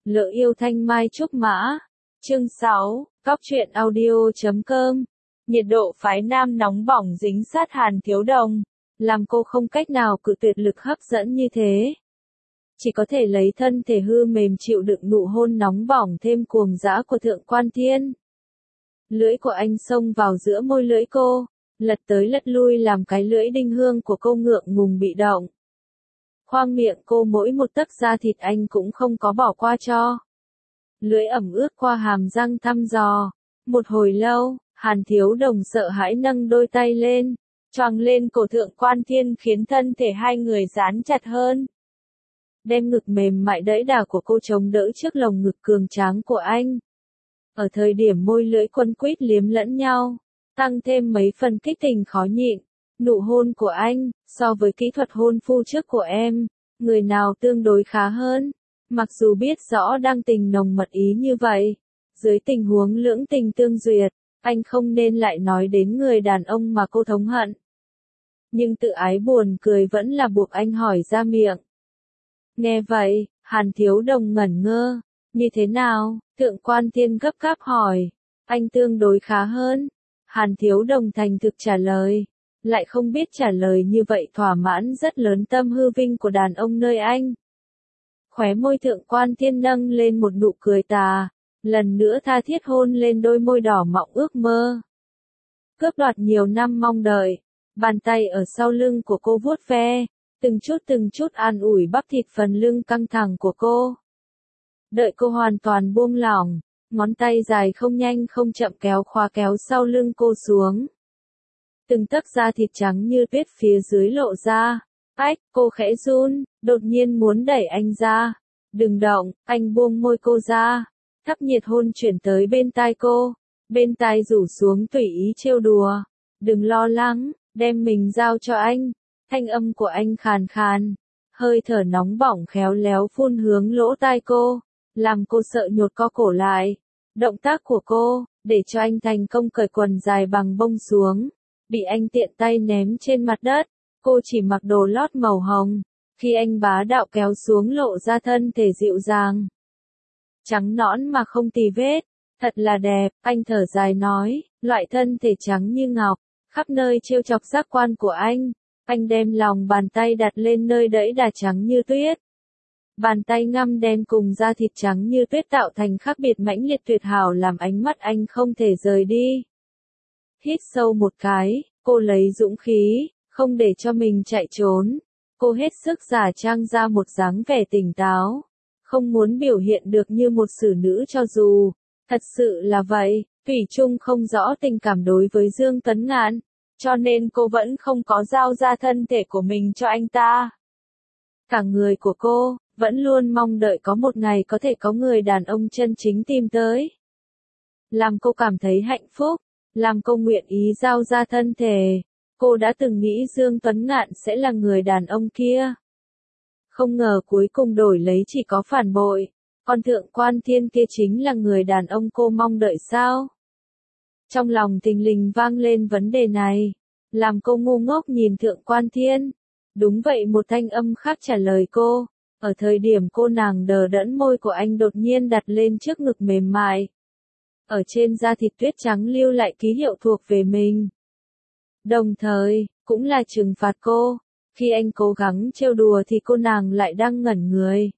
Lỡ yêu thanh mai trúc mã. Chương 6, Cóc truyện audio.com. Nhiệt độ phái nam nóng bỏng dính sát Hàn Thiếu Đồng, làm cô không cách nào cự tuyệt lực hấp dẫn như thế. Chỉ có thể lấy thân thể hư mềm chịu đựng nụ hôn nóng bỏng thêm cuồng dã của Thượng Quan Thiên. Lưỡi của anh xông vào giữa môi lưỡi cô, lật tới lật lui làm cái lưỡi đinh hương của cô ngượng ngùng bị động. Khoang miệng cô mỗi một tấc da thịt anh cũng không có bỏ qua cho. Lưỡi ẩm ướt qua hàm răng thăm dò. Một hồi lâu, Hàn Thiếu Đồng sợ hãi nâng đôi tay lên, choàng lên cổ Thượng Quan Thiên khiến thân thể hai người dán chặt hơn. Đem ngực mềm mại đẫy đà của cô chống đỡ trước lồng ngực cường tráng của anh. Ở thời điểm môi lưỡi quấn quýt liếm lẫn nhau, tăng thêm mấy phần kích tình khó nhịn. Nụ hôn của anh, so với kỹ thuật hôn phu trước của em, người nào tương đối khá hơn. Mặc dù biết rõ đang tình nồng mật ý như vậy, dưới tình huống lưỡng tình tương duyệt, anh không nên lại nói đến người đàn ông mà cô thống hận. Nhưng tự ái buồn cười vẫn là buộc anh hỏi ra miệng. Nghe vậy, Hàn Thiếu Đồng ngẩn ngơ. Như thế nào? Thượng Quan Thiên gấp gáp hỏi. Anh tương đối khá hơn. Hàn Thiếu Đồng thành thực trả lời. Lại không biết trả lời như vậy thỏa mãn rất lớn tâm hư vinh của đàn ông nơi anh. Khóe môi Thượng Quan Thiên nâng lên một nụ cười tà, lần nữa tha thiết hôn lên đôi môi đỏ mọng ước mơ. Cướp đoạt nhiều năm mong đợi, bàn tay ở sau lưng của cô vuốt ve, từng chút an ủi bắp thịt phần lưng căng thẳng của cô. Đợi cô hoàn toàn buông lỏng, ngón tay dài không nhanh không chậm kéo khóa kéo sau lưng cô xuống. Từng tấc da thịt trắng như tuyết phía dưới lộ ra. Ách, cô khẽ run, đột nhiên muốn đẩy anh ra. Đừng động, anh buông môi cô ra. Thấp nhiệt hôn chuyển tới bên tai cô. Bên tai rủ xuống tùy ý trêu đùa. Đừng lo lắng, đem mình giao cho anh. Thanh âm của anh khàn khàn. Hơi thở nóng bỏng khéo léo phun hướng lỗ tai cô. Làm cô sợ nhột co cổ lại. Động tác của cô, để cho anh thành công cởi quần dài bằng bông xuống. Bị anh tiện tay ném trên mặt đất. Cô chỉ mặc đồ lót màu hồng, khi anh bá đạo kéo xuống lộ ra thân thể dịu dàng. Trắng nõn mà không tì vết, thật là đẹp, anh thở dài nói, loại thân thể trắng như ngọc, khắp nơi trêu chọc giác quan của anh đem lòng bàn tay đặt lên nơi đẫy đà trắng như tuyết. Bàn tay ngăm đen cùng da thịt trắng như tuyết tạo thành khác biệt mãnh liệt tuyệt hảo làm ánh mắt anh không thể rời đi. Hít sâu một cái, cô lấy dũng khí. Không để cho mình chạy trốn, cô hết sức giả trang ra một dáng vẻ tỉnh táo, không muốn biểu hiện được như một xử nữ cho dù, thật sự là vậy, thủy chung không rõ tình cảm đối với Dương Tuấn Ngạn, cho nên cô vẫn không có giao ra thân thể của mình cho anh ta. Cả người của cô, vẫn luôn mong đợi có một ngày có thể có người đàn ông chân chính tìm tới. Làm cô cảm thấy hạnh phúc, làm cô nguyện ý giao ra thân thể. Cô đã từng nghĩ Dương Tuấn Ngạn sẽ là người đàn ông kia. Không ngờ cuối cùng đổi lấy chỉ có phản bội. Còn Thượng Quan Thiên kia chính là người đàn ông cô mong đợi sao? Trong lòng thình lình vang lên vấn đề này. Làm cô ngu ngốc nhìn Thượng Quan Thiên. Đúng vậy, một thanh âm khác trả lời cô. Ở thời điểm cô nàng đờ đẫn, môi của anh đột nhiên đặt lên trước ngực mềm mại. Ở trên da thịt tuyết trắng lưu lại ký hiệu thuộc về mình. Đồng thời, cũng là trừng phạt cô. Khi anh cố gắng trêu đùa thì cô nàng lại đang ngẩn người.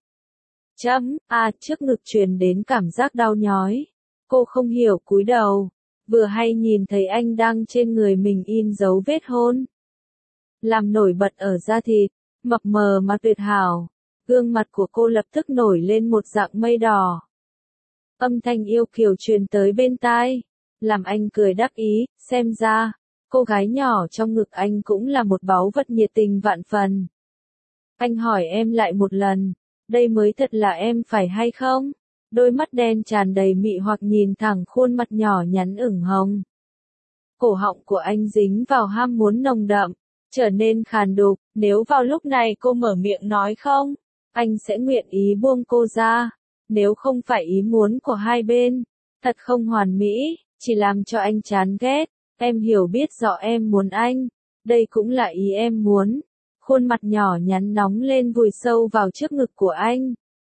Trước ngực truyền đến cảm giác đau nhói. Cô không hiểu cúi đầu. Vừa hay nhìn thấy anh đang trên người mình in dấu vết hôn. Làm nổi bật ở da thịt, mập mờ mà tuyệt hảo. Gương mặt của cô lập tức nổi lên một dạng mây đỏ. Âm thanh yêu kiều truyền tới bên tai. Làm anh cười đắc ý, xem ra. Cô gái nhỏ trong ngực anh cũng là một báu vật nhiệt tình vạn phần. Anh hỏi em lại một lần, đây mới thật là em phải hay không? Đôi mắt đen tràn đầy mị hoặc nhìn thẳng khuôn mặt nhỏ nhắn ửng hồng. Cổ họng của anh dính vào ham muốn nồng đậm, trở nên khàn đục, nếu vào lúc này cô mở miệng nói không, anh sẽ nguyện ý buông cô ra, nếu không phải ý muốn của hai bên, thật không hoàn mỹ, chỉ làm cho anh chán ghét. Em hiểu biết rõ em muốn anh, đây cũng là ý em muốn. Khuôn mặt nhỏ nhắn nóng lên vùi sâu vào trước ngực của anh.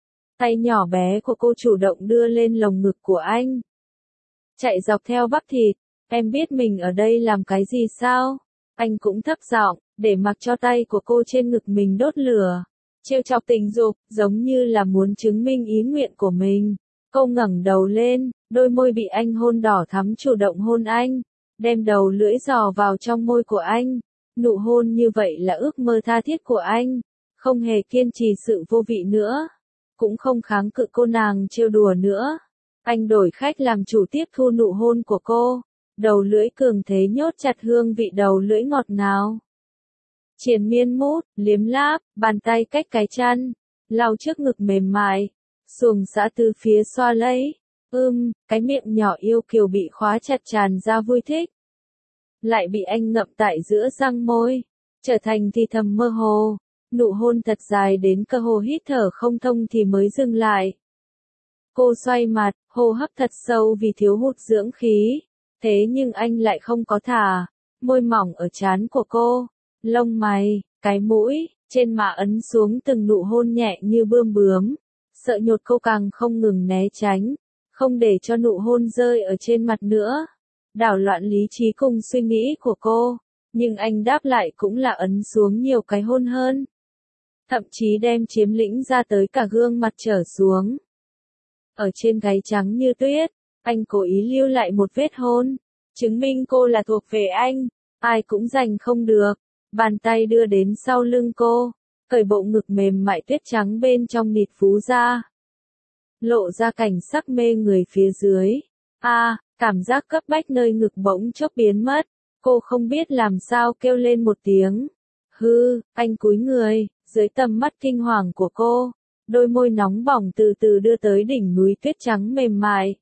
Tay nhỏ bé của cô chủ động đưa lên lồng ngực của anh. Chạy dọc theo bắp thịt, em biết mình ở đây làm cái gì sao? Anh cũng thấp giọng, để mặc cho tay của cô trên ngực mình đốt lửa. Trêu chọc tình dục, giống như là muốn chứng minh ý nguyện của mình. Cô ngẩng đầu lên, đôi môi bị anh hôn đỏ thắm chủ động hôn anh, đem đầu lưỡi dò vào trong môi của anh. Nụ hôn như vậy là ước mơ tha thiết của anh, không hề kiên trì sự vô vị nữa, cũng không kháng cự cô nàng trêu đùa nữa. Anh đổi khách làm chủ tiếp thu nụ hôn của cô, đầu lưỡi cường thế nhốt chặt hương vị đầu lưỡi ngọt ngào. Triền miên mút, liếm láp, bàn tay cách cái chăn, lau trước ngực mềm mại, xuồng xã từ phía xoa lấy. Cái miệng nhỏ yêu kiều bị khóa chặt tràn ra vui thích. Lại bị anh ngậm tại giữa răng môi, trở thành thì thầm mơ hồ. Nụ hôn thật dài đến cơ hồ hít thở không thông thì mới dừng lại. Cô xoay mặt, hô hấp thật sâu vì thiếu hụt dưỡng khí. Thế nhưng anh lại không có thả. Môi mỏng ở trán của cô, lông mày, cái mũi, trên má ấn xuống từng nụ hôn nhẹ như bươm bướm. Sợ nhột cô càng không ngừng né tránh, không để cho nụ hôn rơi ở trên mặt nữa. Đảo loạn lý trí cùng suy nghĩ của cô, nhưng anh đáp lại cũng là ấn xuống nhiều cái hôn hơn. Thậm chí đem chiếm lĩnh ra tới cả gương mặt trở xuống. Ở trên gáy trắng như tuyết, anh cố ý lưu lại một vết hôn, chứng minh cô là thuộc về anh, ai cũng giành không được. Bàn tay đưa đến sau lưng cô, cởi bộ ngực mềm mại tuyết trắng bên trong nịt vú ra. Lộ ra cảnh sắc mê người phía dưới. Cảm giác cấp bách nơi ngực bỗng chốc biến mất, cô không biết làm sao kêu lên một tiếng. Anh cúi người, dưới tầm mắt kinh hoàng của cô, đôi môi nóng bỏng từ từ đưa tới đỉnh núi tuyết trắng mềm mại.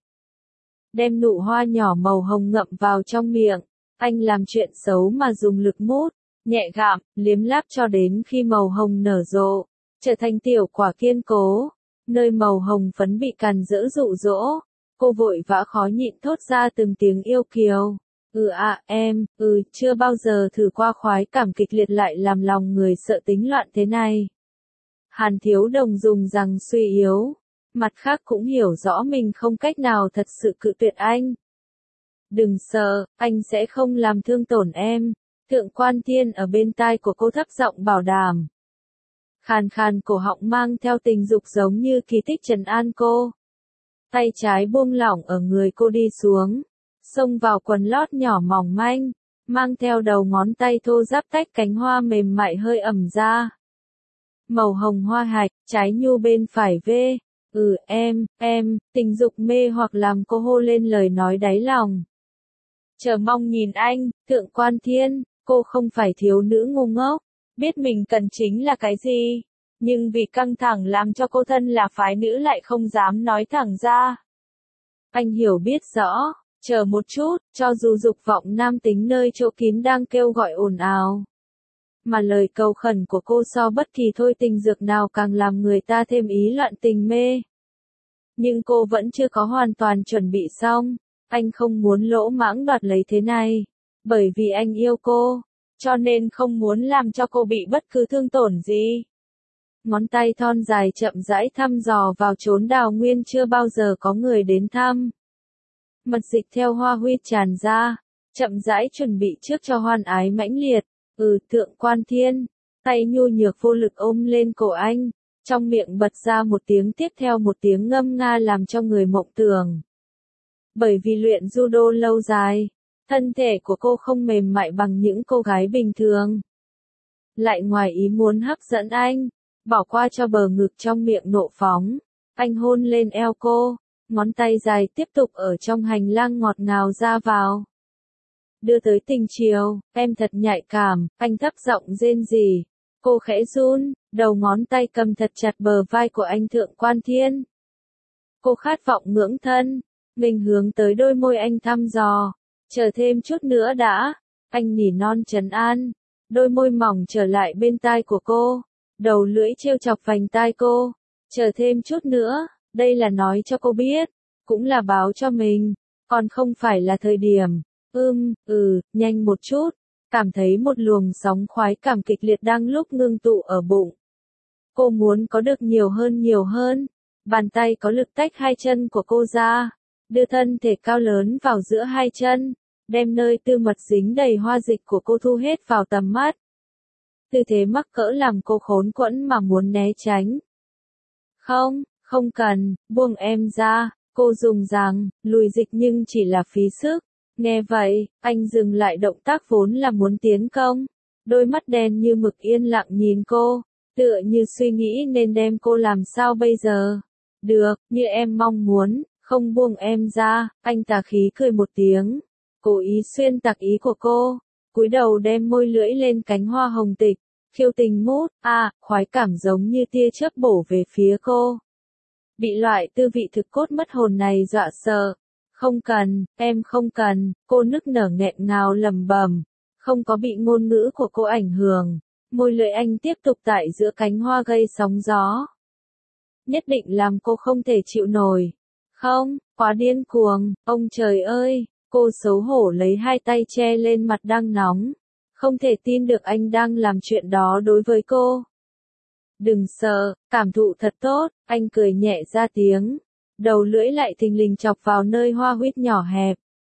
Đem nụ hoa nhỏ màu hồng ngậm vào trong miệng, anh làm chuyện xấu mà dùng lực mút, nhẹ gặm, liếm láp cho đến khi màu hồng nở rộ, trở thành tiểu quả kiên cố. Nơi màu hồng phấn bị càn rỡ dụ dỗ, cô vội vã khó nhịn thốt ra từng tiếng yêu kiều. Em, chưa bao giờ thử qua khoái cảm kịch liệt lại làm lòng người sợ tính loạn thế này. Hàn Thiếu Đồng dùng rằng suy yếu, mặt khác cũng hiểu rõ mình không cách nào thật sự cự tuyệt anh. Đừng sợ, anh sẽ không làm thương tổn em. Thượng Quan Thiên ở bên tai của cô thấp giọng bảo đảm. Khàn khàn cổ họng mang theo tình dục giống như kỳ tích trấn an cô. Tay trái buông lỏng ở người cô đi xuống, xông vào quần lót nhỏ mỏng manh, mang theo đầu ngón tay thô ráp tách cánh hoa mềm mại hơi ẩm ra. Màu hồng hoa hạch, trái nhu bên phải vê. Em, tình dục mê hoặc làm cô hô lên lời nói đáy lòng. Chờ mong nhìn anh, Thượng Quan Thiên, cô không phải thiếu nữ ngu ngốc, biết mình cần chính là cái gì, nhưng vì căng thẳng làm cho cô thân là phái nữ lại không dám nói thẳng ra. Anh hiểu biết rõ, chờ một chút, cho dù dục vọng nam tính nơi chỗ kín đang kêu gọi ồn ào. Mà lời cầu khẩn của cô so bất kỳ thôi tình dược nào càng làm người ta thêm ý loạn tình mê. Nhưng cô vẫn chưa có hoàn toàn chuẩn bị xong, anh không muốn lỗ mãng đoạt lấy thế này. Bởi vì anh yêu cô, cho nên không muốn làm cho cô bị bất cứ thương tổn gì. Ngón tay thon dài chậm rãi thăm dò vào chốn đào nguyên chưa bao giờ có người đến thăm. Mật dịch theo hoa huyết tràn ra, chậm rãi chuẩn bị trước cho hoan ái mãnh liệt. Thượng Quan Thiên, tay nhu nhược vô lực ôm lên cổ anh, trong miệng bật ra một tiếng tiếp theo một tiếng ngâm nga làm cho người mộng tưởng. Bởi vì luyện judo lâu dài, thân thể của cô không mềm mại bằng những cô gái bình thường. Lại ngoài ý muốn hấp dẫn anh, bỏ qua cho bờ ngực trong miệng nộ phóng, anh hôn lên eo cô, ngón tay dài tiếp tục ở trong hành lang ngọt ngào ra vào. Đưa tới tình chiều, em thật nhạy cảm, anh thấp giọng rên rỉ. Cô khẽ run, đầu ngón tay cầm thật chặt bờ vai của anh Thượng Quan Thiên. Cô khát vọng ngưỡng thân, mình hướng tới đôi môi anh thăm dò. Chờ thêm chút nữa đã, anh nỉ non trấn an. Đôi môi mỏng trở lại bên tai của cô, đầu lưỡi trêu chọc vành tai cô. Chờ thêm chút nữa, đây là nói cho cô biết, cũng là báo cho mình, còn không phải là thời điểm. Nhanh một chút, cảm thấy một luồng sóng khoái cảm kịch liệt đang lúc ngưng tụ ở bụng. Cô muốn có được nhiều hơn, Bàn tay có lực tách hai chân của cô ra, đưa thân thể cao lớn vào giữa hai chân, đem nơi tư mật dính đầy hoa dịch của cô thu hết vào tầm mắt. Tư thế mắc cỡ làm cô khốn quẫn mà muốn né tránh. Không, không cần, buông em ra, cô dùng rằng, lùi dịch nhưng chỉ là phí sức. Nghe vậy, anh dừng lại động tác vốn là muốn tiến công. Đôi mắt đen như mực yên lặng nhìn cô, tựa như suy nghĩ nên đem cô làm sao bây giờ. Được, như em mong muốn, không buông em ra, anh tà khí cười một tiếng. Cố ý xuyên tạc ý của cô, cúi đầu đem môi lưỡi lên cánh hoa hồng tịch, khiêu tình mút, khoái cảm giống như tia chớp bổ về phía cô. Bị loại tư vị thực cốt mất hồn này dọa sợ. Không cần, em không cần, cô nức nở nghẹn ngào lẩm bẩm, không có bị ngôn ngữ của cô ảnh hưởng. Môi lưỡi anh tiếp tục tại giữa cánh hoa gây sóng gió. Nhất định làm cô không thể chịu nổi. Không, quá điên cuồng, ông trời ơi, cô xấu hổ lấy hai tay che lên mặt đang nóng. Không thể tin được anh đang làm chuyện đó đối với cô. Đừng sợ, cảm thụ thật tốt, anh cười nhẹ ra tiếng. Đầu lưỡi lại thình lình chọc vào nơi hoa huyết nhỏ hẹp.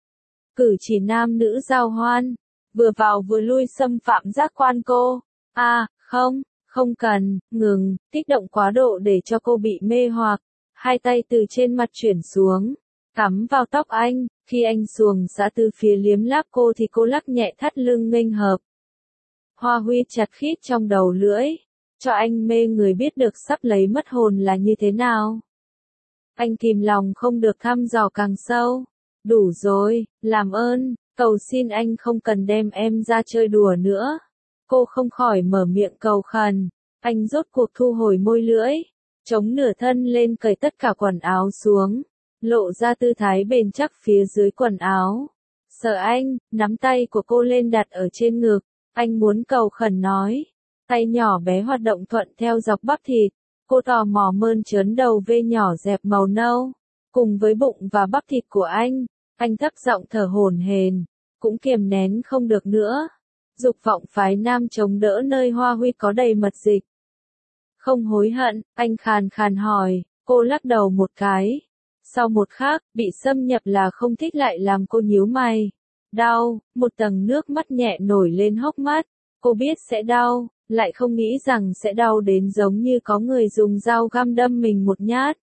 Cử chỉ nam nữ giao hoan, vừa vào vừa lui xâm phạm giác quan cô. Không, không cần, ngừng, kích động quá độ để cho cô bị mê hoặc. Hai tay từ trên mặt chuyển xuống, cắm vào tóc anh, khi anh xuồng xã từ phía liếm láp cô thì cô lắc nhẹ thắt lưng nghênh hợp. Hoa huyết chặt khít trong đầu lưỡi, cho anh mê người biết được sắp lấy mất hồn là như thế nào. Anh kìm lòng không được thăm dò càng sâu. Đủ rồi, làm ơn, cầu xin anh không cần đem em ra chơi đùa nữa. Cô không khỏi mở miệng cầu khẩn. Anh rốt cuộc thu hồi môi lưỡi, chống nửa thân lên cởi tất cả quần áo xuống, lộ ra tư thái bền chắc phía dưới quần áo. Sợ anh, nắm tay của cô lên đặt ở trên ngực, anh muốn cầu khẩn nói. Tay nhỏ bé hoạt động thuận theo dọc bắp thịt. Cô tò mò mơn trớn đầu V nhỏ dẹp màu nâu, cùng với bụng và bắp thịt của anh thấp giọng thở hổn hển, cũng kiềm nén không được nữa. Dục vọng phái nam chống đỡ nơi hoa huy có đầy mật dịch. Không hối hận, anh khàn khàn hỏi, cô lắc đầu một cái. Sau một khắc, bị xâm nhập là không thích lại làm cô nhíu mày. Đau, một tầng nước mắt nhẹ nổi lên hốc mắt, cô biết sẽ đau. Lại không nghĩ rằng sẽ đau đến giống như có người dùng dao găm đâm mình một nhát.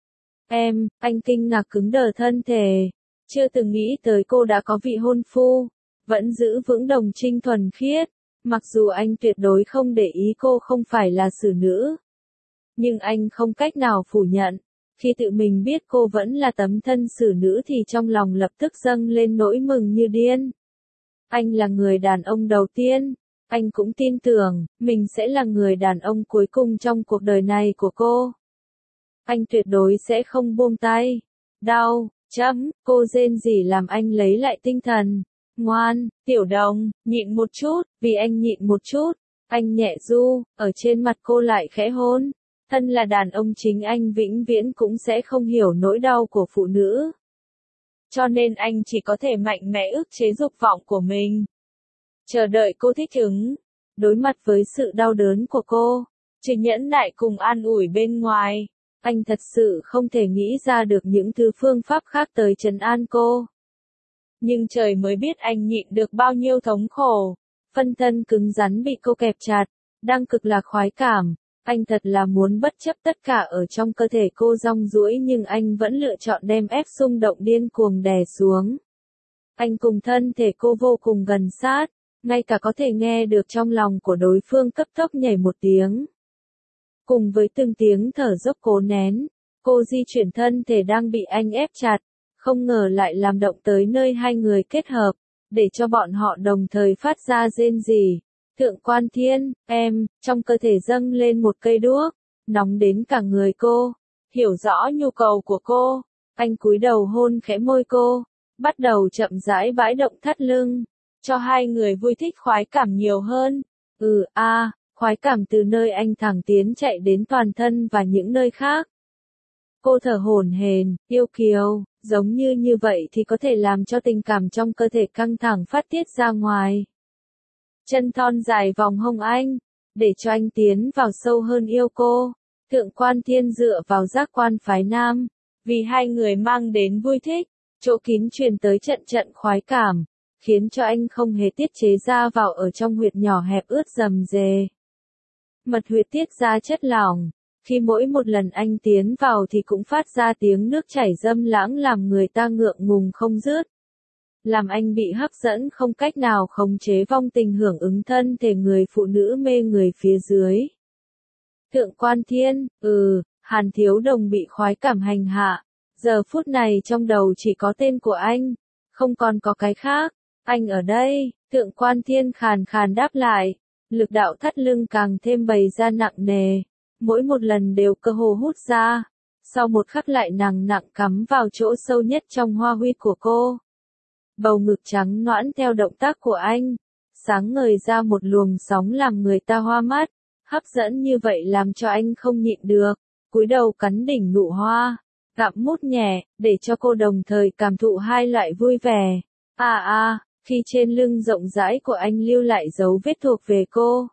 Anh kinh ngạc cứng đờ thân thể, chưa từng nghĩ tới cô đã có vị hôn phu, vẫn giữ vững đồng trinh thuần khiết, mặc dù anh tuyệt đối không để ý cô không phải là xử nữ. Nhưng anh không cách nào phủ nhận, khi tự mình biết cô vẫn là tấm thân xử nữ thì trong lòng lập tức dâng lên nỗi mừng như điên. Anh là người đàn ông đầu tiên. Anh cũng tin tưởng, mình sẽ là người đàn ông cuối cùng trong cuộc đời này của cô. Anh tuyệt đối sẽ không buông tay. Đau, cô rên rỉ làm anh lấy lại tinh thần. Ngoan, tiểu đồng, nhịn một chút, vì anh nhịn một chút. Anh nhẹ ru, ở trên mặt cô lại khẽ hôn. Thân là đàn ông chính anh vĩnh viễn cũng sẽ không hiểu nỗi đau của phụ nữ. Cho nên anh chỉ có thể mạnh mẽ ức chế dục vọng của mình. Chờ đợi cô thích ứng, đối mặt với sự đau đớn của cô, chỉ nhẫn nại cùng an ủi bên ngoài, anh thật sự không thể nghĩ ra được những thứ phương pháp khác tới trấn an cô. Nhưng trời mới biết anh nhịn được bao nhiêu thống khổ, phân thân cứng rắn bị cô kẹp chặt, đang cực lạc khoái cảm, anh thật là muốn bất chấp tất cả ở trong cơ thể cô rong ruổi nhưng anh vẫn lựa chọn đem ép xung động điên cuồng đè xuống. Anh cùng thân thể cô vô cùng gần sát. Ngay cả có thể nghe được trong lòng của đối phương cấp tốc nhảy một tiếng. Cùng với từng tiếng thở dốc cố nén, cô di chuyển thân thể đang bị anh ép chặt, không ngờ lại làm động tới nơi hai người kết hợp, để cho bọn họ đồng thời phát ra rên rỉ. Thượng quan thiên, trong cơ thể dâng lên một cây đuốc, nóng đến cả người cô, hiểu rõ nhu cầu của cô, anh cúi đầu hôn khẽ môi cô, bắt đầu chậm rãi bãi động thắt lưng. Cho hai người vui thích khoái cảm nhiều hơn. Khoái cảm từ nơi anh thẳng tiến chạy đến toàn thân và những nơi khác. Cô thở hổn hển, yêu kiều, giống như vậy thì có thể làm cho tình cảm trong cơ thể căng thẳng phát tiết ra ngoài. Chân thon dài vòng hông anh, để cho anh tiến vào sâu hơn yêu cô. Thượng Quan Thiên dựa vào giác quan phái nam, vì hai người mang đến vui thích, chỗ kín truyền tới trận trận khoái cảm, khiến cho anh không hề tiết chế ra vào ở trong huyệt nhỏ hẹp ướt rầm rề. Mật huyệt tiết ra chất lỏng, khi mỗi một lần anh tiến vào thì cũng phát ra tiếng nước chảy dâm lãng làm người ta ngượng ngùng không dứt. Làm anh bị hấp dẫn không cách nào khống chế vong tình hưởng ứng thân thể người phụ nữ mê người phía dưới. Thượng Quan Thiên, Hàn Thiếu Đồng bị khoái cảm hành hạ. Giờ phút này trong đầu chỉ có tên của anh, không còn có cái khác. Anh ở đây, Thượng Quan Thiên khàn khàn đáp lại. Lực đạo thắt lưng càng thêm bày ra nặng nề. Mỗi một lần đều cơ hồ hút ra. Sau một khắc lại nặng nặng cắm vào chỗ sâu nhất trong hoa huy của cô. Bầu ngực trắng nõn theo động tác của anh. Sáng ngời ra một luồng sóng làm người ta hoa mắt. Hấp dẫn như vậy làm cho anh không nhịn được. Cúi đầu cắn đỉnh nụ hoa. Gặm mút nhẹ, để cho cô đồng thời cảm thụ hai loại vui vẻ. Khi trên lưng rộng rãi của anh lưu lại dấu vết thuộc về cô.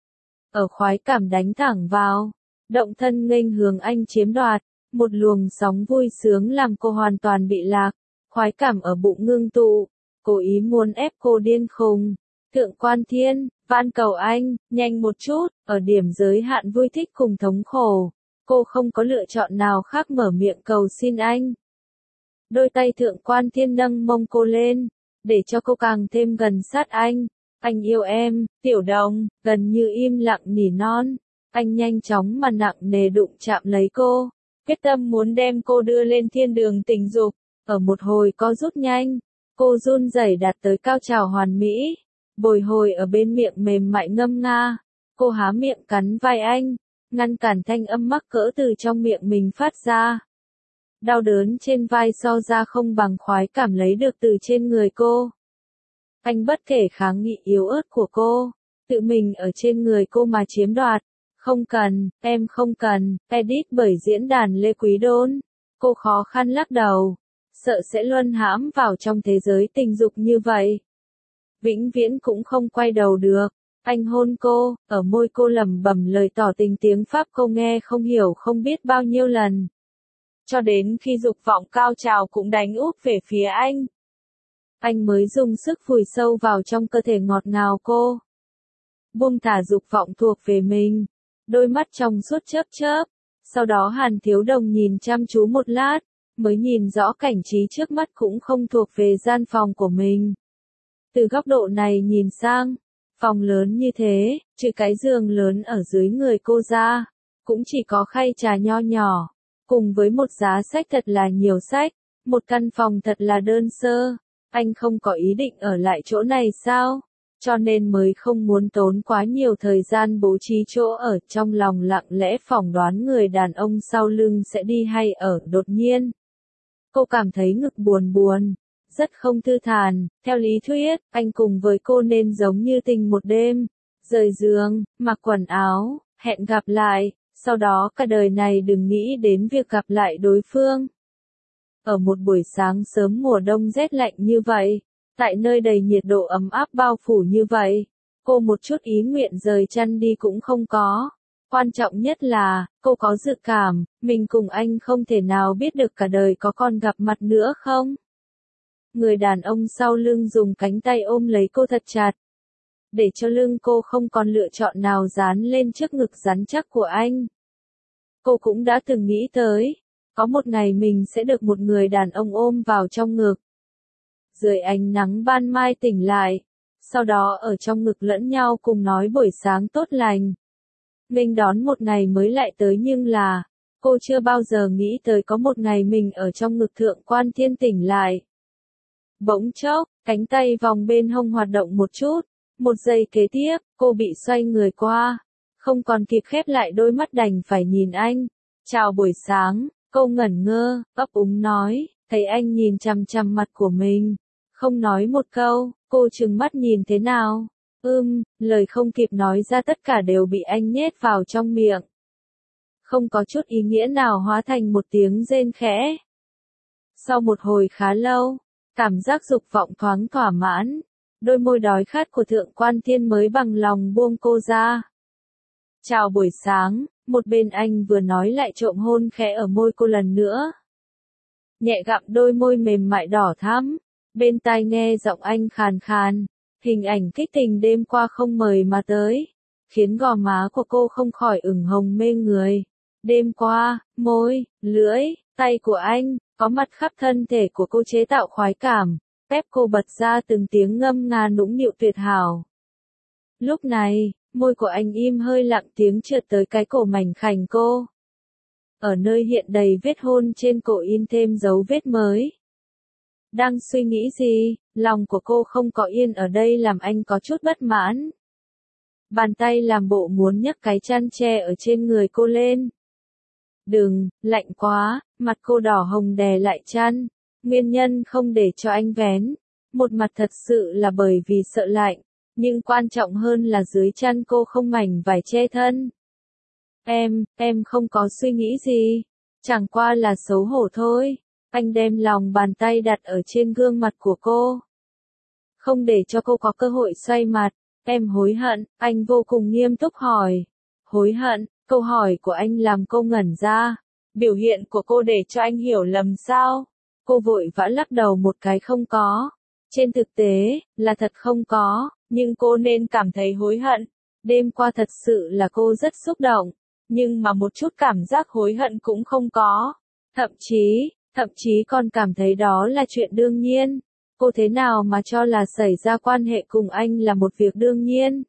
Ở khoái cảm đánh thẳng vào, động thân nghênh hướng anh chiếm đoạt, một luồng sóng vui sướng làm cô hoàn toàn bị lạc, khoái cảm ở bụng ngưng tụ, cố ý muốn ép cô điên khùng. Thượng Quan Thiên, van cầu anh, nhanh một chút, ở điểm giới hạn vui thích cùng thống khổ. Cô không có lựa chọn nào khác mở miệng cầu xin anh. Đôi tay Thượng Quan Thiên nâng mông cô lên, để cho cô càng thêm gần sát anh. Anh yêu em, Tiểu Đồng, gần như im lặng nỉ non. Anh nhanh chóng mà nặng nề đụng chạm lấy cô, quyết tâm muốn đem cô đưa lên thiên đường tình dục. Ở một hồi có rút nhanh, cô run rẩy đạt tới cao trào hoàn mỹ, bồi hồi ở bên miệng mềm mại ngâm nga. Cô há miệng cắn vai anh, ngăn cản thanh âm mắc cỡ từ trong miệng mình phát ra. Đau đớn trên vai so ra không bằng khoái cảm lấy được từ trên người cô. Anh bất kể kháng nghị yếu ớt của cô, tự mình ở trên người cô mà chiếm đoạt. Không cần, em không cần, edit bởi diễn đàn Lê Quý Đôn. Cô khó khăn lắc đầu, sợ sẽ luân hãm vào trong thế giới tình dục như vậy. Vĩnh viễn cũng không quay đầu được. Anh hôn cô, ở môi cô lẩm bẩm lời tỏ tình tiếng Pháp cô nghe không hiểu không biết bao nhiêu lần. Cho đến khi dục vọng cao trào cũng đánh úp về phía anh mới dùng sức vùi sâu vào trong cơ thể ngọt ngào cô. Buông thả dục vọng thuộc về mình, đôi mắt trong suốt chớp chớp. Sau đó Hàn Thiếu Đồng nhìn chăm chú một lát, mới nhìn rõ cảnh trí trước mắt cũng không thuộc về gian phòng của mình. Từ góc độ này nhìn sang, phòng lớn như thế, trừ cái giường lớn ở dưới người cô ra, cũng chỉ có khay trà nho nhỏ, cùng với một giá sách thật là nhiều sách, một căn phòng thật là đơn sơ. Anh không có ý định ở lại chỗ này sao? Cho nên mới không muốn tốn quá nhiều thời gian bố trí chỗ ở, trong lòng lặng lẽ phỏng đoán người đàn ông sau lưng sẽ đi hay ở. Đột nhiên, cô cảm thấy ngực buồn buồn, rất không thư thản. Theo lý thuyết, anh cùng với cô nên giống như tình một đêm, rời giường, mặc quần áo, hẹn gặp lại, sau đó cả đời này đừng nghĩ đến việc gặp lại đối phương. Ở một buổi sáng sớm mùa đông rét lạnh như vậy, tại nơi đầy nhiệt độ ấm áp bao phủ như vậy, cô một chút ý nguyện rời chăn đi cũng không có. Quan trọng nhất là, cô có dự cảm, mình cùng anh không thể nào biết được cả đời có còn gặp mặt nữa không? Người đàn ông sau lưng dùng cánh tay ôm lấy cô thật chặt, để cho lưng cô không còn lựa chọn nào dán lên trước ngực rắn chắc của anh. Cô cũng đã từng nghĩ tới, có một ngày mình sẽ được một người đàn ông ôm vào trong ngực. Dưới ánh nắng ban mai tỉnh lại, sau đó ở trong ngực lẫn nhau cùng nói buổi sáng tốt lành. Mình đón một ngày mới lại tới, nhưng là, cô chưa bao giờ nghĩ tới có một ngày mình ở trong ngực Thượng Quan Thiên tỉnh lại. Bỗng chốc, cánh tay vòng bên hông hoạt động một chút, một giây kế tiếp, cô bị xoay người qua, không còn kịp khép lại đôi mắt đành phải nhìn anh. Chào buổi sáng, cô ngẩn ngơ, ấp úng nói, thấy anh nhìn chằm chằm mặt của mình, không nói một câu, cô trừng mắt nhìn thế nào? Lời không kịp nói ra tất cả đều bị anh nhét vào trong miệng. Không có chút ý nghĩa nào hóa thành một tiếng rên khẽ. Sau một hồi khá lâu, cảm giác dục vọng thoáng thỏa mãn, đôi môi đói khát của Thượng Quan Thiên mới bằng lòng buông cô ra. Chào buổi sáng, Một bên anh vừa nói lại trộm hôn khẽ ở môi cô lần nữa. Nhẹ gặm đôi môi mềm mại đỏ thắm, bên tai nghe giọng anh khàn khàn, hình ảnh kích tình đêm qua không mời mà tới, khiến gò má của cô không khỏi ửng hồng mê người. Đêm qua, môi, lưỡi, tay của anh, có mặt khắp thân thể của cô chế tạo khoái cảm, ép cô bật ra từng tiếng ngâm nga nũng nịu tuyệt hảo. Lúc này, môi của anh im hơi lặng tiếng trượt tới cái cổ mảnh khảnh cô. Ở nơi hiện đầy vết hôn trên cổ in thêm dấu vết mới. Đang suy nghĩ gì, lòng của cô không có yên ở đây làm anh có chút bất mãn. Bàn tay làm bộ muốn nhấc cái chăn che ở trên người cô lên. Đừng, lạnh quá, mặt cô đỏ hồng đè lại chăn. Nguyên nhân không để cho anh vén. Một mặt thật sự là bởi vì sợ lạnh, nhưng quan trọng hơn là dưới chăn cô không mảnh vải che thân. Em không có suy nghĩ gì. Chẳng qua là xấu hổ thôi. Anh đem lòng bàn tay đặt ở trên gương mặt của cô. Không để cho cô có cơ hội xoay mặt. Em hối hận, anh vô cùng nghiêm túc hỏi. Hối hận, câu hỏi của anh làm cô ngẩn ra. Biểu hiện của cô để cho anh hiểu lầm sao? Cô vội vã lắc đầu một cái không có. Trên thực tế, là thật không có, nhưng cô nên cảm thấy hối hận. Đêm qua thật sự là cô rất xúc động, nhưng mà một chút cảm giác hối hận cũng không có. Thậm chí còn cảm thấy đó là chuyện đương nhiên. Cô thế nào mà cho là xảy ra quan hệ cùng anh là một việc đương nhiên?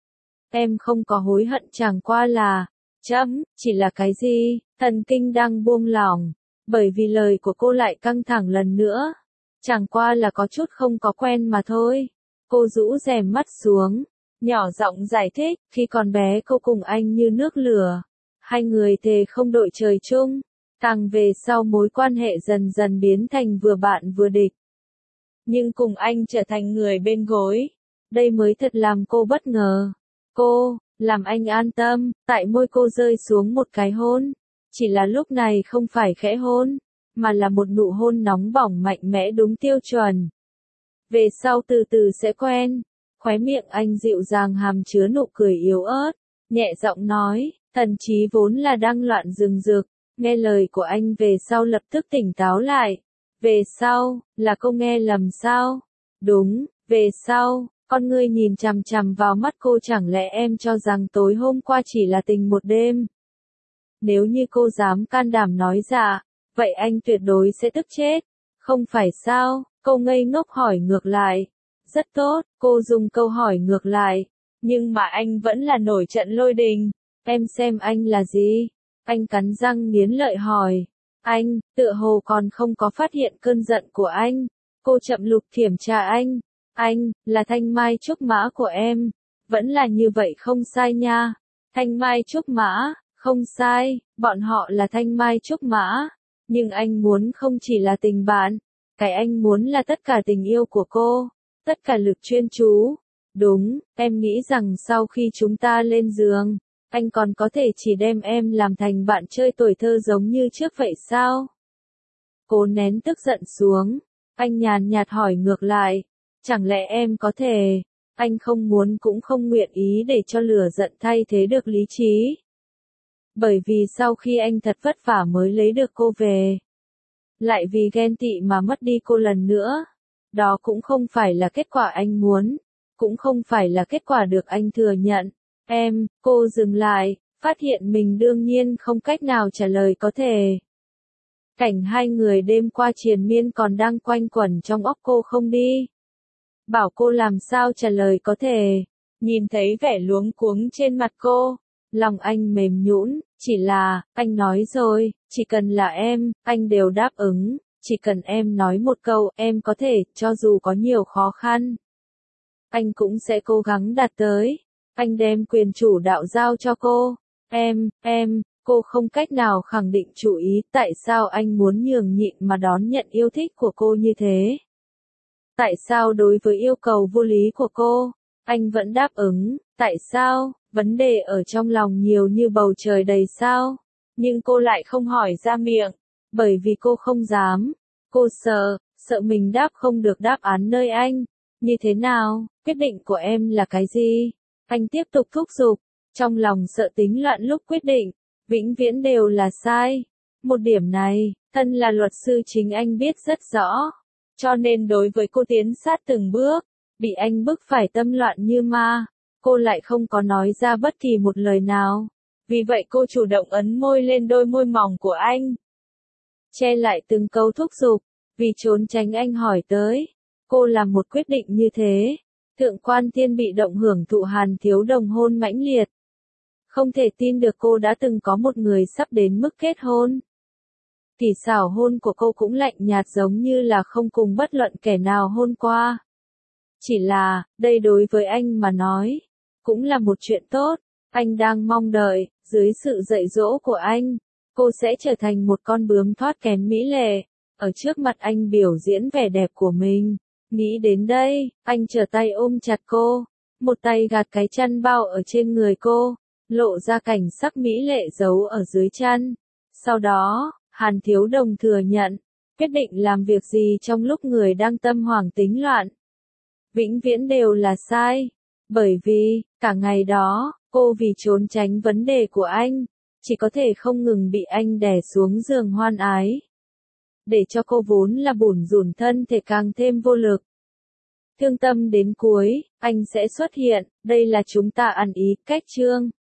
Em không có hối hận chẳng qua là, chỉ là cái gì, thần kinh đang buông lỏng, bởi vì lời của cô lại căng thẳng lần nữa. Chẳng qua là có chút không có quen mà thôi. Cô rũ rèm mắt xuống, nhỏ giọng giải thích, khi còn bé cô cùng anh như nước lửa. Hai người thề không đội trời chung, càng về sau mối quan hệ dần dần biến thành vừa bạn vừa địch. Nhưng cùng anh trở thành người bên gối, đây mới thật làm cô bất ngờ. Cô, làm anh an tâm, tại môi cô rơi xuống một cái hôn. Chỉ là lúc này không phải khẽ hôn, mà là một nụ hôn nóng bỏng mạnh mẽ đúng tiêu chuẩn. Về sau từ từ sẽ quen. Khóe miệng anh dịu dàng hàm chứa nụ cười yếu ớt, nhẹ giọng nói, thần trí vốn là đang loạn rừng rực, nghe lời của anh về sau lập tức tỉnh táo lại. Về sau, là cô nghe lầm sao? Đúng, về sau, con ngươi nhìn chằm chằm vào mắt cô, chẳng lẽ em cho rằng tối hôm qua chỉ là tình một đêm? Nếu như cô dám can đảm nói dạ, vậy anh tuyệt đối sẽ tức chết. Không phải sao? Cô ngây ngốc hỏi ngược lại. Rất tốt, cô dùng câu hỏi ngược lại. Nhưng mà anh vẫn là nổi trận lôi đình. Em xem anh là gì? Anh cắn răng nghiến lợi hỏi. Anh, tựa hồ còn không có phát hiện cơn giận của anh. Cô chậm lục kiểm tra anh. Anh, là thanh mai trúc mã của em. Vẫn là như vậy không sai nha. Thanh mai trúc mã, không sai, bọn họ là thanh mai trúc mã. Nhưng anh muốn không chỉ là tình bạn. Cái anh muốn là tất cả tình yêu của cô. Tất cả lực chuyên chú. Đúng, em nghĩ rằng sau khi chúng ta lên giường, anh còn có thể chỉ đem em làm thành bạn chơi tuổi thơ giống như trước vậy sao? Cô nén tức giận xuống. Anh nhàn nhạt hỏi ngược lại. Chẳng lẽ em có thể? Anh không muốn cũng không nguyện ý để cho lửa giận thay thế được lý trí. Bởi vì sau khi anh thật vất vả mới lấy được cô về, lại vì ghen tị mà mất đi cô lần nữa. Đó cũng không phải là kết quả anh muốn, cũng không phải là kết quả được anh thừa nhận. Cô dừng lại, phát hiện mình đương nhiên không cách nào trả lời có thể. Cảnh hai người đêm qua triền miên còn đang quanh quẩn trong óc cô không đi. Bảo cô làm sao trả lời có thể. Nhìn thấy vẻ luống cuống trên mặt cô, lòng anh mềm nhũn, chỉ là, anh nói rồi, chỉ cần là em, anh đều đáp ứng, chỉ cần em nói một câu, em có thể, cho dù có nhiều khó khăn, anh cũng sẽ cố gắng đạt tới. Anh đem quyền chủ đạo giao cho cô. Cô không cách nào khẳng định chủ ý tại sao anh muốn nhường nhịn mà đón nhận yêu thích của cô như thế. Tại sao đối với yêu cầu vô lý của cô, anh vẫn đáp ứng, tại sao, vấn đề ở trong lòng nhiều như bầu trời đầy sao, nhưng cô lại không hỏi ra miệng, bởi vì cô không dám, cô sợ mình đáp không được đáp án nơi anh. Như thế nào, quyết định của em là cái gì? Anh tiếp tục thúc giục, trong lòng sợ tính loạn lúc quyết định. vĩnh viễn đều là sai. Một điểm này, thân là luật sư chính anh biết rất rõ. Cho nên đối với cô tiến sát từng bước, bị anh bức phải tâm loạn như ma, cô lại không có nói ra bất kỳ một lời nào. Vì vậy cô chủ động ấn môi lên đôi môi mỏng của anh, che lại từng câu thúc giục, vì trốn tránh anh hỏi tới. Cô làm một quyết định như thế. Thượng quan Thiên bị động hưởng thụ Hàn Thiếu Đồng hôn mãnh liệt. Không thể tin được cô đã từng có một người sắp đến mức kết hôn. Kỹ xảo hôn của cô cũng lạnh nhạt giống như là không cùng bất luận kẻ nào hôn qua. Chỉ là, đây đối với anh mà nói, cũng là một chuyện tốt. Anh đang mong đợi, dưới sự dạy dỗ của anh, cô sẽ trở thành một con bướm thoát kén mỹ lệ, ở trước mặt anh biểu diễn vẻ đẹp của mình. Nghĩ đến đây, anh trở tay ôm chặt cô, một tay gạt cái chăn bao ở trên người cô, lộ ra cảnh sắc mỹ lệ giấu ở dưới chăn. Sau đó, Hàn Thiếu Đồng thừa nhận, quyết định làm việc gì trong lúc người đang tâm hoảng tính loạn, vĩnh viễn đều là sai. Bởi vì, cả ngày đó, cô vì trốn tránh vấn đề của anh, chỉ có thể không ngừng bị anh đè xuống giường hoan ái. Để cho cô vốn là bủn rủn thân thể càng thêm vô lực. Thương tâm đến cuối, anh sẽ xuất hiện, đây là chúng ta ăn ý, cách chương.